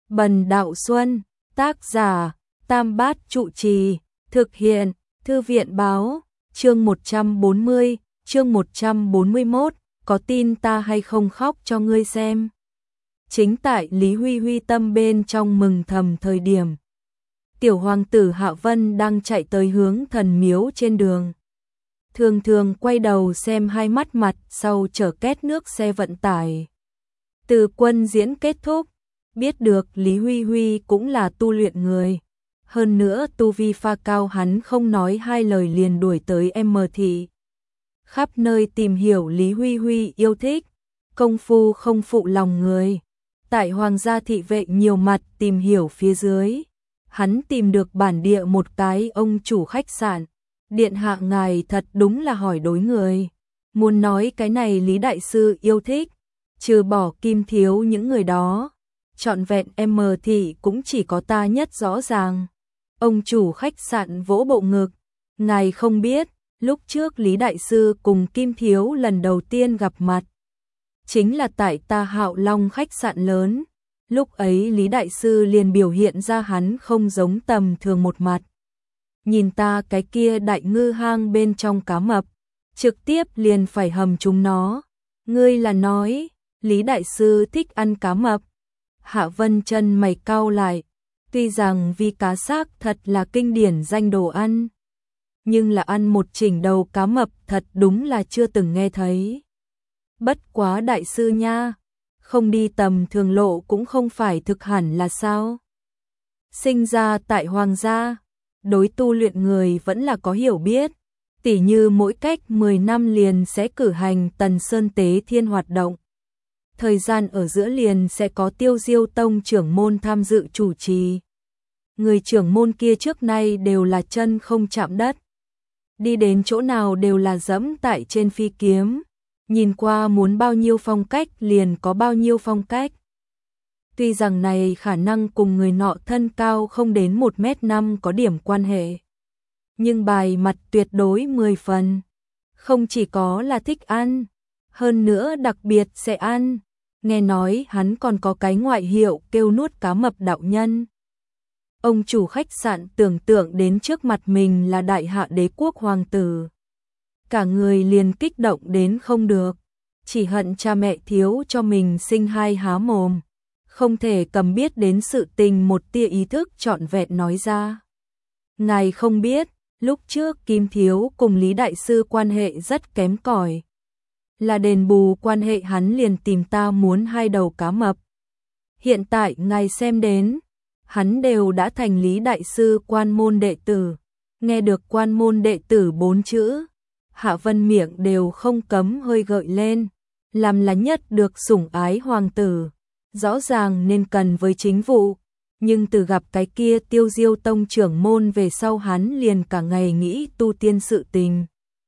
Bần Đạo Xuân, tác giả, Tam Bát Trụ Trì, thực hiện, Thư viện Báo, chương 140, chương 141, có tin ta hay không khóc cho ngươi xem. Chính tại Lý Huy Huy tâm bên trong mừng thầm thời điểm. Tiểu hoàng tử Hạ Vân đang chạy tới hướng thần miếu trên đường. Thường thường quay đầu xem hai mắt mặt sau chở két nước xe vận tải. Từ quân diễn kết thúc, biết được Lý Huy Huy cũng là tu luyện người. Hơn nữa tu vi pha cao, hắn không nói hai lời liền đuổi tới M thị. Khắp nơi tìm hiểu Lý Huy Huy yêu thích, công phu không phụ lòng người. Tại Hoàng gia thị vệ nhiều mặt tìm hiểu phía dưới, hắn tìm được bản địa một cái ông chủ khách sạn. Điện hạ ngài thật đúng là hỏi đối người. Muốn nói cái này Lý đại sư yêu thích, trừ bỏ Kim Thiếu những người đó, trọn vẹn M thị cũng chỉ có ta nhất rõ ràng. Ông chủ khách sạn vỗ bộ ngực, ngài không biết, lúc trước Lý đại sư cùng Kim Thiếu lần đầu tiên gặp mặt, chính là tại ta Hạo Long khách sạn lớn. Lúc ấy Lý đại sư liền biểu hiện ra hắn không giống tầm thường một mặt. Nhìn ta cái kia đại ngư hang bên trong cá mập, trực tiếp liền phải hầm chúng nó. Ngươi là nói, Lý đại sư thích ăn cá mập? Hạ Vân chân mày cau lại, tuy rằng vi cá xác thật là kinh điển danh đồ ăn, nhưng là ăn một chỉnh đầu cá mập thật đúng là chưa từng nghe thấy. Bất quá đại sư nha, không đi tầm thường lộ cũng không phải thực hẳn là sao? Sinh ra tại Hoàng gia, đối tu luyện người vẫn là có hiểu biết, tỉ như mỗi cách 10 năm liền sẽ cử hành Tần Sơn Tế Thiên hoạt động. Thời gian ở giữa liền sẽ có Tiêu Diêu Tông trưởng môn tham dự chủ trì. Người trưởng môn kia trước nay đều là chân không chạm đất, đi đến chỗ nào đều là dẫm tại trên phi kiếm, nhìn qua muốn bao nhiêu phong cách liền có bao nhiêu phong cách. Tuy rằng này khả năng cùng người nọ thân cao không đến 1m5 có điểm quan hệ, nhưng bài mặt tuyệt đối 10 phần. Không chỉ có là thích ăn, hơn nữa đặc biệt sẽ ăn. Nghe nói hắn còn có cái ngoại hiệu kêu nuốt cá mập đạo nhân. Ông chủ khách sạn tưởng tượng đến trước mặt mình là đại hạ đế quốc hoàng tử, cả người liền kích động đến không được, chỉ hận cha mẹ thiếu cho mình sinh hai há mồm, không thể cầm biết đến sự tình một tia ý thức trọn vẹn nói ra. Ngài không biết, lúc trước Kim Thiếu cùng Lý đại sư quan hệ rất kém cỏi, là đền bù quan hệ hắn liền tìm ta muốn hai đầu cá mập. Hiện tại ngài xem đến, hắn đều đã thành Lý đại sư quan môn đệ tử. Nghe được quan môn đệ tử 4 chữ, Hạ Vân miệng đều không cấm hơi gợi lên, làm là nhất được sủng ái hoàng tử, rõ ràng nên cần với chính vụ, nhưng từ gặp cái kia Tiêu Diêu Tông trưởng môn về sau hắn liền cả ngày nghĩ tu tiên sự tình.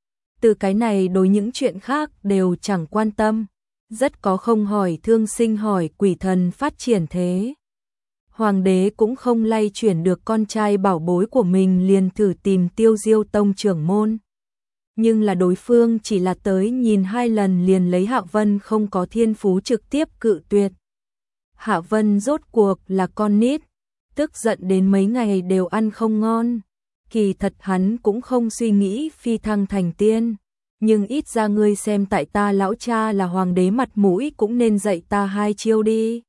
Từ cái này đối những chuyện khác đều chẳng quan tâm, rất có không hỏi thương sinh hỏi quỷ thần phát triển thế. Hoàng đế cũng không lay chuyển được con trai bảo bối của mình liền thử tìm Tiêu Diêu Tông trưởng môn. Nhưng là đối phương chỉ là tới nhìn 2 lần liền lấy Hạ Vân không có thiên phú trực tiếp cự tuyệt. Hạ Vân rốt cuộc là con nít, tức giận đến mấy ngày đều ăn không ngon. Kỳ thật hắn cũng không suy nghĩ phi thăng thành tiên, nhưng ít ra ngươi xem tại ta lão cha là hoàng đế mặt mũi cũng nên dạy ta 2 chiêu đi.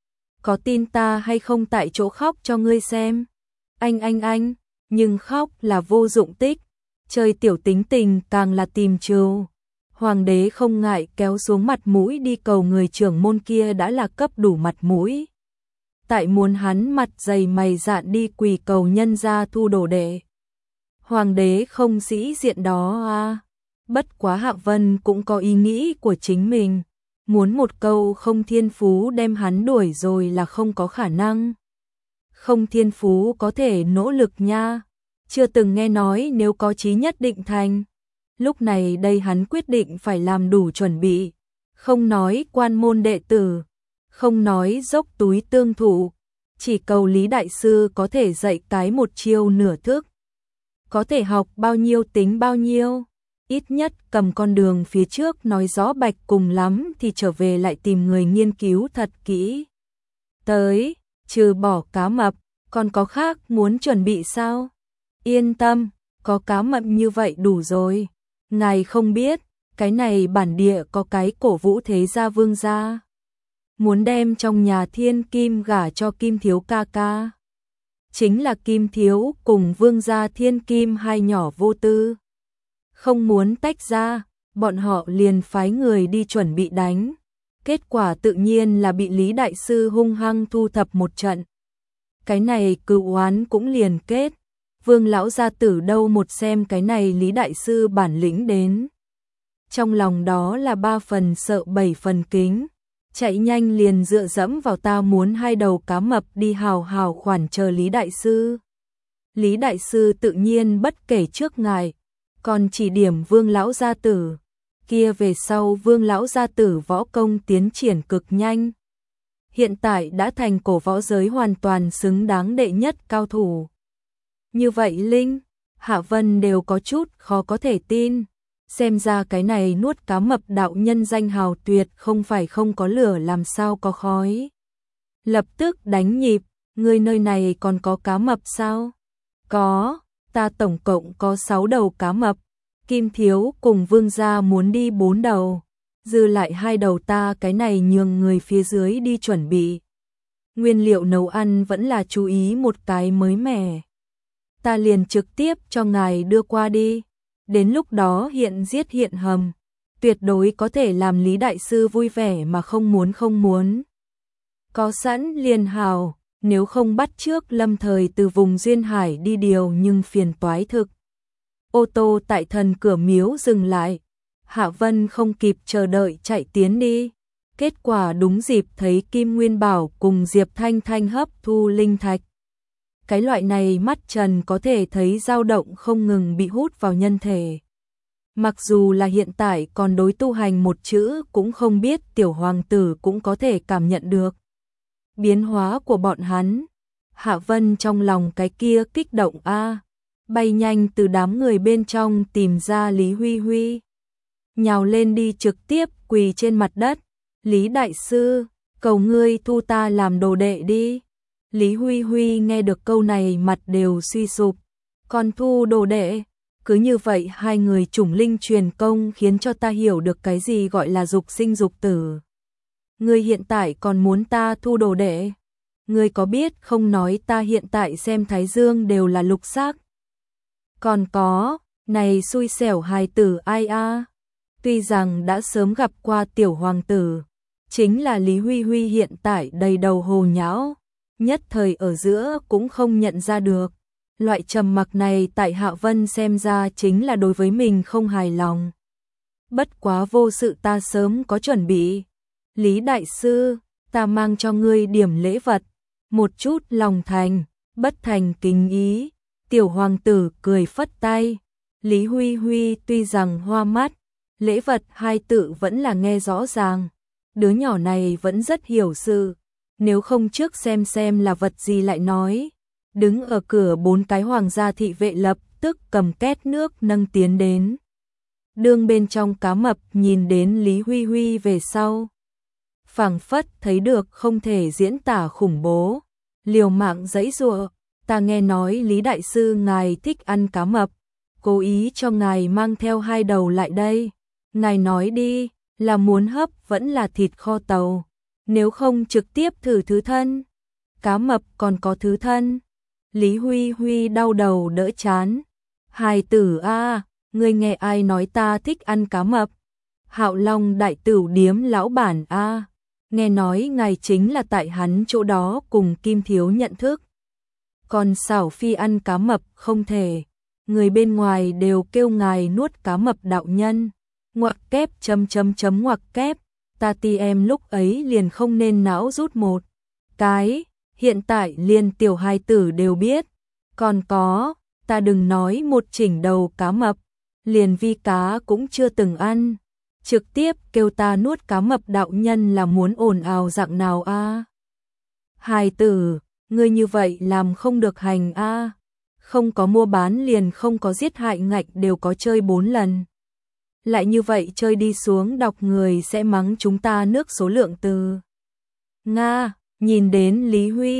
Có tin ta hay không tại chỗ khóc cho ngươi xem? Anh, nhưng khóc là vô dụng tích, chơi tiểu tính tình càng là tìm trừ. Hoàng đế không ngại kéo xuống mặt mũi đi cầu người trưởng môn kia đã là cấp đủ mặt mũi. Tại muốn hắn mặt dày mày dạn đi quỳ cầu nhân gia thu đồ đệ. Hoàng đế không sĩ diện đó à. Bất quá Hạ Vân cũng có ý nghĩ của chính mình. Muốn một câu không thiên phú đem hắn đuổi rồi là không có khả năng. Không thiên phú có thể nỗ lực nha. Chưa từng nghe nói nếu có chí nhất định thành. Lúc này đây hắn quyết định phải làm đủ chuẩn bị. Không nói quan môn đệ tử, không nói dốc túi tương thụ, chỉ cầu Lý đại sư có thể dạy cái một chiêu nửa thức. Có thể học bao nhiêu tính bao nhiêu, ít nhất cầm con đường phía trước nói rõ bạch, cùng lắm thì trở về lại tìm người nghiên cứu thật kỹ. Tới, trừ bỏ cá mập, còn có khác muốn chuẩn bị sao? Yên tâm, có cá mập như vậy đủ rồi. Ngài không biết, cái này bản địa có cái cổ vũ thế gia vương gia. Muốn đem trong nhà thiên kim gả cho Kim Thiếu ca ca. Chính là Kim Thiếu cùng vương gia thiên kim hai nhỏ vô tư. Không muốn tách ra, bọn họ liền phái người đi chuẩn bị đánh. Kết quả tự nhiên là bị Lý Đại Sư hung hăng thu thập một trận. Cái này cừu oán cũng liền kết. Vương lão gia tử đâu một xem cái này Lý Đại Sư bản lĩnh đến. Trong lòng đó là 3 phần sợ 7 phần kính. Chạy nhanh liền dựa dẫm vào ta muốn 2 đầu cá mập đi hào hào khoản chờ Lý Đại Sư. Lý Đại Sư tự nhiên bất kể trước ngài, còn chỉ điểm Vương lão gia tử. Kia về sau Vương lão gia tử võ công tiến triển cực nhanh. Hiện tại đã thành cổ võ giới hoàn toàn xứng đáng đệ nhất cao thủ. Như vậy Linh, Hạ Vân đều có chút khó có thể tin. Xem ra cái này nuốt cá mập đạo nhân danh hào tuyệt không phải không có lửa làm sao có khói. Lập tức đánh nhịp, người nơi này còn có cá mập sao? Có, ta tổng cộng có 6 đầu cá mập. Kim Thiếu cùng vương gia muốn đi 4 đầu. Dư lại 2 đầu ta cái này nhường người phía dưới đi chuẩn bị. Nguyên liệu nấu ăn vẫn là chú ý một cái mới mẻ. Ta liền trực tiếp cho ngài đưa qua đi. Đến lúc đó hiện giết hiện hầm. Tuyệt đối có thể làm Lý Đại Sư vui vẻ mà không muốn. Có sẵn liền hào, nếu không bắt trước lâm thời từ vùng duyên hải đi điều nhưng phiền toái thực. Ô tô tại thần cửa miếu dừng lại. Hạ Vân không kịp chờ đợi chạy tiến đi. Kết quả đúng dịp thấy Kim Nguyên Bảo cùng Diệp Thanh Thanh hấp thu linh thạch. Cái loại này mắt trần có thể thấy dao động không ngừng bị hút vào nhân thể. Mặc dù là hiện tại còn đối tu hành một chữ cũng không biết tiểu hoàng tử cũng có thể cảm nhận được. Biến hóa của bọn hắn. Hạ Vân trong lòng cái kia kích động bay nhanh từ đám người bên trong tìm ra Lý Huy Huy. Nhào lên đi trực tiếp quỳ trên mặt đất. Lý Đại Sư, cầu ngươi thu ta làm đồ đệ đi. Lý Huy Huy nghe được câu này mặt đều suy sụp. Còn thu đồ đệ, cứ như vậy 2 người chủng linh truyền công khiến cho ta hiểu được cái gì gọi là dục sinh dục tử. Ngươi hiện tại còn muốn ta thu đồ đệ? Ngươi có biết không nói ta hiện tại xem thái dương đều là lục sắc. Còn có, này xui xẻo hài tử ai Tuy rằng đã sớm gặp qua tiểu hoàng tử, chính là Lý Huy Huy hiện tại đầy đầu hồ nhão, nhất thời ở giữa cũng không nhận ra được. Loại trầm mặc này tại Hạ Vân xem ra chính là đối với mình không hài lòng. Bất quá vô sự ta sớm có chuẩn bị. Lý Đại Sư, ta mang cho ngươi điểm lễ vật, một chút lòng thành, bất thành kính ý. Tiểu hoàng tử cười phất tay. Lý Huy Huy tuy rằng hoa mắt, lễ vật 2 tự vẫn là nghe rõ ràng. Đứa nhỏ này vẫn rất hiểu sự. Nếu không trước xem là vật gì lại nói. Đứng ở cửa 4 cái hoàng gia thị vệ lập tức cầm két nước nâng tiến đến. Đương bên trong cá mập nhìn đến Lý Huy Huy về sau. Phảng phất thấy được không thể diễn tả khủng bố. Liều mạng giãy giụa. Ta nghe nói Lý Đại Sư ngài thích ăn cá mập. Cố ý cho ngài mang theo 2 đầu lại đây. Ngài nói đi, là muốn hấp vẫn là thịt kho tàu. Nếu không trực tiếp thử thứ thân. Cá mập còn có thứ thân. Lý Huy Huy đau đầu đỡ chán. Hài tử ngươi nghe ai nói ta thích ăn cá mập? Hạo Long đại tửu điếm lão bản nghe nói ngài chính là tại hắn chỗ đó cùng Kim Thiếu nhận thức. Còn xảo phi ăn cá mập không thể. Người bên ngoài đều kêu ngài nuốt cá mập đạo nhân. Ngoặc kép ngoặc kép. Ta ti em lúc ấy liền không nên não rút một cái. Hiện tại liền tiểu hài tử đều biết. Còn có, ta đừng nói một chỉnh đầu cá mập. Liền vi cá cũng chưa từng ăn. Trực tiếp kêu ta nuốt cá mập đạo nhân là muốn ồn ào dạng nào Hài tử, ngươi như vậy làm không được hành Không có mua bán liền không có giết hại ngạch đều có chơi 4 lần. Lại như vậy chơi đi xuống đọc người sẽ mắng chúng ta nước số lượng từ. Nga, nhìn đến Lý Huy,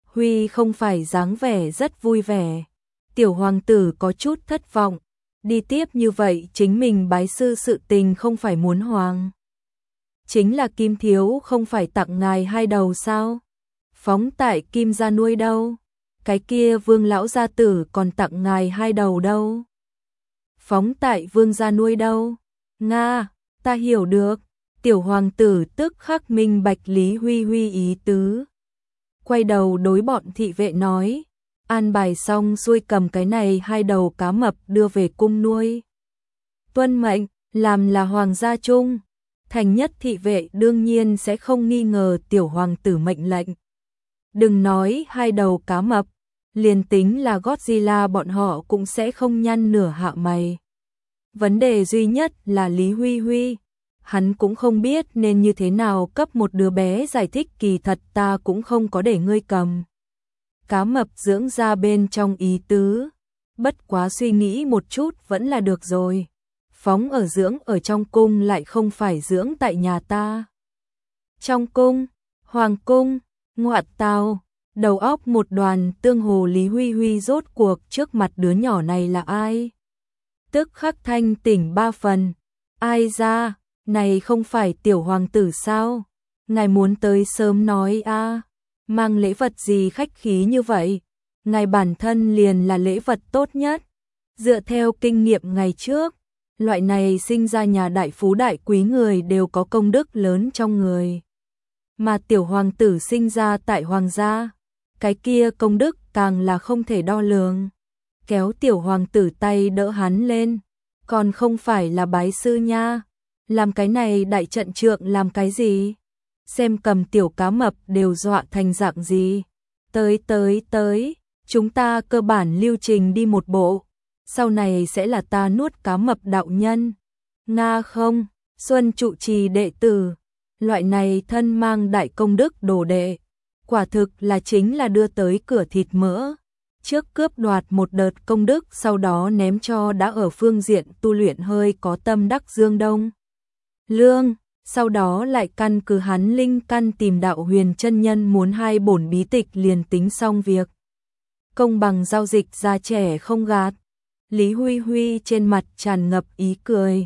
Huy không phải dáng vẻ rất vui vẻ. Tiểu hoàng tử có chút thất vọng. Đi tiếp như vậy chính mình bái sư sự tình không phải muốn hoàng. Chính là Kim thiếu không phải tặng ngài 2 đầu sao? Phóng tại Kim gia nuôi đâu? Cái kia Vương lão gia tử còn tặng ngài 2 đầu đâu? Phóng tại Vương gia nuôi đâu? Nga, ta hiểu được. Tiểu hoàng tử tức khắc minh bạch Lý Huy Huy ý tứ. Quay đầu đối bọn thị vệ nói, an bài xong xuôi cầm cái này 2 đầu cá mập đưa về cung nuôi. Tuân mệnh, làm là hoàng gia chung. Thành nhất thị vệ đương nhiên sẽ không nghi ngờ tiểu hoàng tử mệnh lệnh. Đừng nói 2 đầu cá mập, liền tính là Godzilla bọn họ cũng sẽ không nhăn nửa hạ mày. Vấn đề duy nhất là Lý Huy Huy. Hắn cũng không biết nên như thế nào cấp một đứa bé giải thích kỳ thật ta cũng không có để ngươi cầm. Cá mập dưỡng ra bên trong ý tứ. Bất quá suy nghĩ một chút vẫn là được rồi. Phóng ở dưỡng ở trong cung lại không phải dưỡng tại nhà ta. Trong cung, hoàng cung, ngoại tào, đầu óc một đoàn tương hồ Lý Huy Huy rốt cuộc trước mặt đứa nhỏ này là ai? Tức khắc thanh tỉnh 3 phần. Ai ra, này không phải tiểu hoàng tử sao? Ngài muốn tới sớm nói a, mang lễ vật gì khách khí như vậy? Ngài bản thân liền là lễ vật tốt nhất. Dựa theo kinh nghiệm ngày trước, loại này sinh ra nhà đại phú đại quý người đều có công đức lớn trong người. Mà tiểu hoàng tử sinh ra tại hoàng gia, cái kia công đức càng là không thể đo lường. Kéo tiểu hoàng tử tay đỡ hắn lên, còn không phải là bái sư nha. Làm cái này đại trận trượng làm cái gì? Xem cầm tiểu cá mập đều dọa thành dạng gì. Tới, chúng ta cơ bản lưu trình đi một bộ. Sau này sẽ là ta nuốt cá mập đạo nhân. Nga không, Xuân trụ trì đệ tử. Loại này thân mang đại công đức đồ đệ. Quả thực là chính là đưa tới cửa thịt mỡ. Trước cướp đoạt một đợt công đức sau đó ném cho đã ở phương diện tu luyện hơi có tâm đắc Dương Đông Lương, sau đó lại căn cứ hắn linh căn tìm đạo huyền chân nhân muốn 2 bổn bí tịch liền tính xong việc. Công bằng giao dịch già trẻ không gạt. Lý Huy Huy trên mặt tràn ngập ý cười.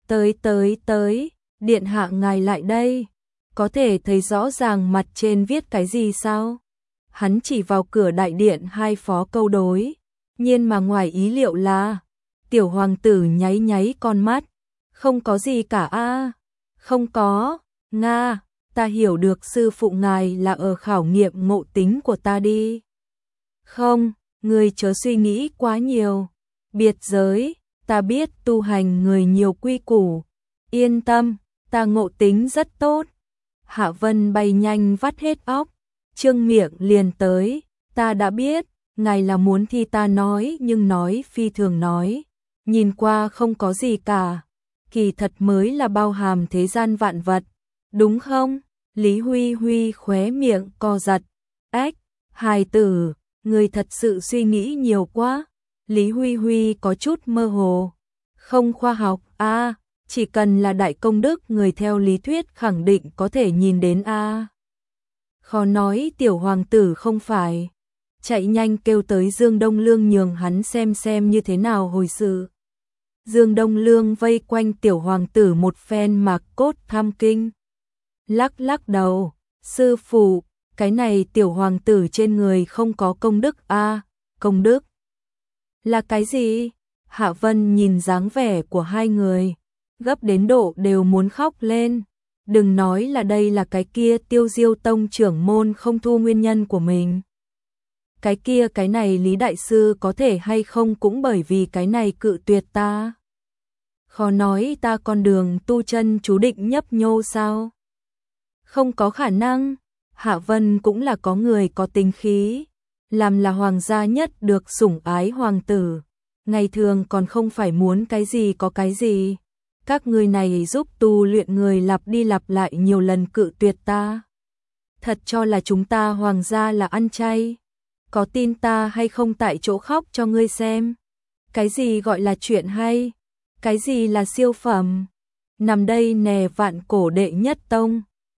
Tới, điện hạ ngài lại đây. Có thể thấy rõ ràng mặt trên viết cái gì sao? Hắn chỉ vào cửa đại điện 2 phó câu đối. Nhiên mà ngoài ý liệu là, tiểu hoàng tử nháy con mắt. Không có gì cả a. Không có, Nga, ta hiểu được sư phụ ngài là ở khảo nghiệm ngộ tính của ta đi. Không, ngươi chớ suy nghĩ quá nhiều. Biệt giới, ta biết tu hành người nhiều quy củ. Yên tâm, ta ngộ tính rất tốt. Hạ Vân bay nhanh vắt hết óc, trương miệng liền tới. Ta đã biết, ngài là muốn thi ta nói nhưng nói phi thường nói. Nhìn qua không có gì cả. Kỳ thật mới là bao hàm thế gian vạn vật, đúng không? Lý Huy Huy khóe miệng co giật. Ếch, hài tử, người thật sự suy nghĩ nhiều quá. Lý Huy Huy có chút mơ hồ. Không khoa học, chỉ cần là đại công đức người theo lý thuyết khẳng định có thể nhìn đến Khó nói tiểu hoàng tử không phải. Chạy nhanh kêu tới Dương Đông Lương nhường hắn xem như thế nào hồi sự. Dương Đông Lương vây quanh tiểu hoàng tử một phen mạc cốt tham kinh. Lắc đầu, sư phụ, cái này tiểu hoàng tử trên người không có công đức công đức. Là cái gì? Hạ Vân nhìn dáng vẻ của 2 người, gấp đến độ đều muốn khóc lên. Đừng nói là đây là cái kia Tiêu Diêu tông trưởng môn không thu nguyên nhân của mình. Cái này Lý Đại Sư có thể hay không cũng bởi vì cái này cự tuyệt ta. Khó nói ta con đường tu chân chú định nhấp nhô sao? Không có khả năng. Hạ Vân cũng là có người có tính khí. Làm là hoàng gia nhất được sủng ái hoàng tử. Ngày thường còn không phải muốn cái gì có cái gì. Các người này giúp tu luyện người lặp đi lặp lại nhiều lần cự tuyệt ta. Thật cho là chúng ta hoàng gia là ăn chay. Có tin ta hay không tại chỗ khóc cho ngươi xem. Cái gì gọi là chuyện hay? Cái gì là siêu phẩm? Nằm đây nè vạn cổ đệ nhất tông.